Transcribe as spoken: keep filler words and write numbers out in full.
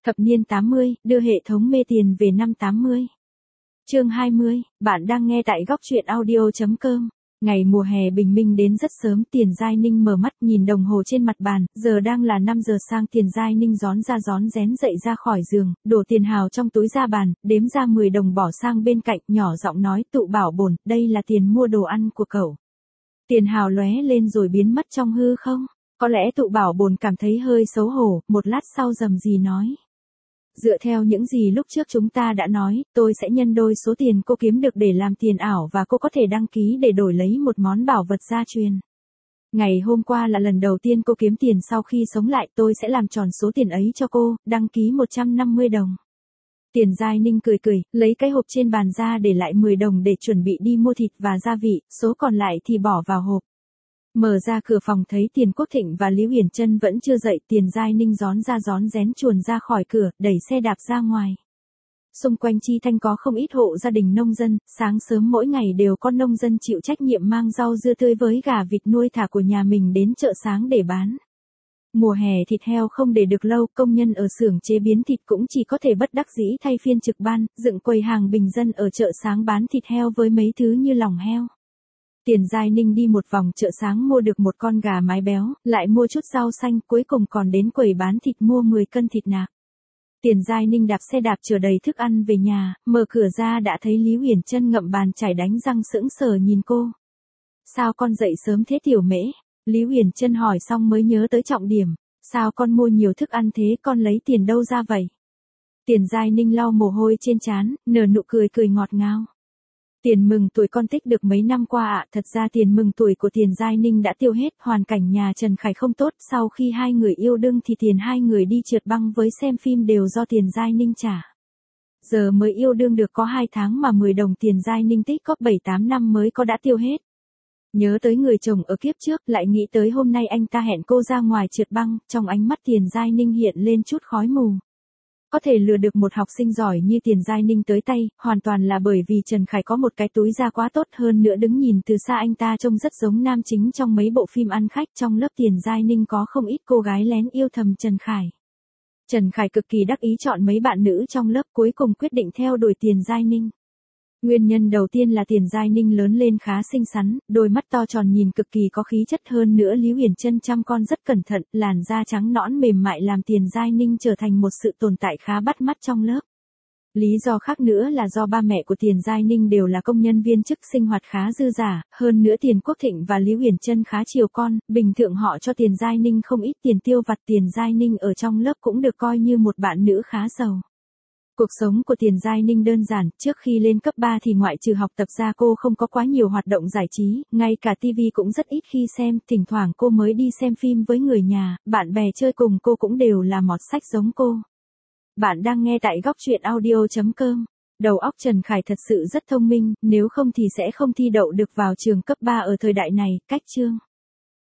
Thập niên tám mươi, đưa hệ thống mê tiền về năm tám mươi. Chương hai mươi, bạn đang nghe tại góc truyện audio chấm com. Ngày mùa hè bình minh đến rất sớm, Tiền Giai Ninh mở mắt nhìn đồng hồ trên mặt bàn, giờ đang là năm giờ sang. Tiền Giai Ninh rón ra rón rén dậy ra khỏi giường, đổ tiền hào trong túi ra bàn, đếm ra mười đồng bỏ sang bên cạnh, nhỏ giọng nói, Tụ Bảo bổn, đây là tiền mua đồ ăn của cậu. Tiền hào lóe lên rồi biến mất trong hư không. Có lẽ Tụ Bảo bổn cảm thấy hơi xấu hổ, một lát sau rầm rì nói. Dựa theo những gì lúc trước chúng ta đã nói, tôi sẽ nhân đôi số tiền cô kiếm được để làm tiền ảo và cô có thể đăng ký để đổi lấy một món bảo vật gia truyền. Ngày hôm qua là lần đầu tiên cô kiếm tiền sau khi sống lại, tôi sẽ làm tròn số tiền ấy cho cô, đăng ký một trăm năm mươi đồng. Tiền Giai Ninh cười cười, lấy cái hộp trên bàn ra để lại mười đồng để chuẩn bị đi mua thịt và gia vị, số còn lại thì bỏ vào hộp. Mở ra cửa phòng thấy Tiền Quốc Thịnh và Lý Uyển Chân vẫn chưa dậy, Tiền Giai Ninh rón ra rón rén chuồn ra khỏi cửa, đẩy xe đạp ra ngoài. Xung quanh Chi Thanh có không ít hộ gia đình nông dân, sáng sớm mỗi ngày đều có nông dân chịu trách nhiệm mang rau dưa tươi với gà vịt nuôi thả của nhà mình đến chợ sáng để bán. Mùa hè thịt heo không để được lâu, công nhân ở xưởng chế biến thịt cũng chỉ có thể bất đắc dĩ thay phiên trực ban, dựng quầy hàng bình dân ở chợ sáng bán thịt heo với mấy thứ như lòng heo. Tiền Giai Ninh đi một vòng chợ sáng mua được một con gà mái béo, lại mua chút rau xanh, cuối cùng còn đến quầy bán thịt mua mười cân thịt nạc. Tiền Giai Ninh đạp xe đạp chở đầy thức ăn về nhà, mở cửa ra đã thấy Lý Uyển Chân ngậm bàn chải đánh răng sững sờ nhìn cô. Sao con dậy sớm thế Tiểu Mễ? Lý Uyển Chân hỏi xong mới nhớ tới trọng điểm. Sao con mua nhiều thức ăn thế, con lấy tiền đâu ra vậy? Tiền Giai Ninh lau mồ hôi trên trán, nở nụ cười cười ngọt ngào. Tiền mừng tuổi con tích được mấy năm qua ạ, à, thật ra tiền mừng tuổi của Tiền Giai Ninh đã tiêu hết, hoàn cảnh nhà Trần Khải không tốt, sau khi hai người yêu đương thì tiền hai người đi trượt băng với xem phim đều do Tiền Giai Ninh trả. Giờ mới yêu đương được có hai tháng mà mười đồng Tiền Giai Ninh tích có bảy tám năm mới có đã tiêu hết. Nhớ tới người chồng ở kiếp trước, lại nghĩ tới hôm nay anh ta hẹn cô ra ngoài trượt băng, trong ánh mắt Tiền Giai Ninh hiện lên chút khói mù. Có thể lừa được một học sinh giỏi như Tiền Giai Ninh tới tay, hoàn toàn là bởi vì Trần Khải có một cái túi da quá tốt, hơn nữa đứng nhìn từ xa anh ta trông rất giống nam chính trong mấy bộ phim ăn khách. Trong lớp Tiền Giai Ninh có không ít cô gái lén yêu thầm Trần Khải. Trần Khải cực kỳ đắc ý chọn mấy bạn nữ trong lớp, cuối cùng quyết định theo đuổi Tiền Giai Ninh. Nguyên nhân đầu tiên là Tiền Giai Ninh lớn lên khá xinh xắn, đôi mắt to tròn nhìn cực kỳ có khí chất, hơn nữa Lý Uyển Chân chăm con rất cẩn thận, làn da trắng nõn mềm mại làm Tiền Giai Ninh trở thành một sự tồn tại khá bắt mắt trong lớp. Lý do khác nữa là do ba mẹ của Tiền Giai Ninh đều là công nhân viên chức, sinh hoạt khá dư dả, hơn nữa Tiền Quốc Thịnh và Lý Uyển Chân khá chiều con, bình thường họ cho Tiền Giai Ninh không ít tiền tiêu vặt. Tiền Giai Ninh ở trong lớp cũng được coi như một bạn nữ khá giàu. Cuộc sống của Tiền Giai Ninh đơn giản, trước khi lên cấp ba thì ngoại trừ học tập ra cô không có quá nhiều hoạt động giải trí, ngay cả tivi cũng rất ít khi xem, thỉnh thoảng cô mới đi xem phim với người nhà, bạn bè chơi cùng cô cũng đều là mọt sách giống cô. Bạn đang nghe tại góc truyện audio chấm com. Đầu óc Trần Khải thật sự rất thông minh, nếu không thì sẽ không thi đậu được vào trường cấp ba ở thời đại này. Cách chương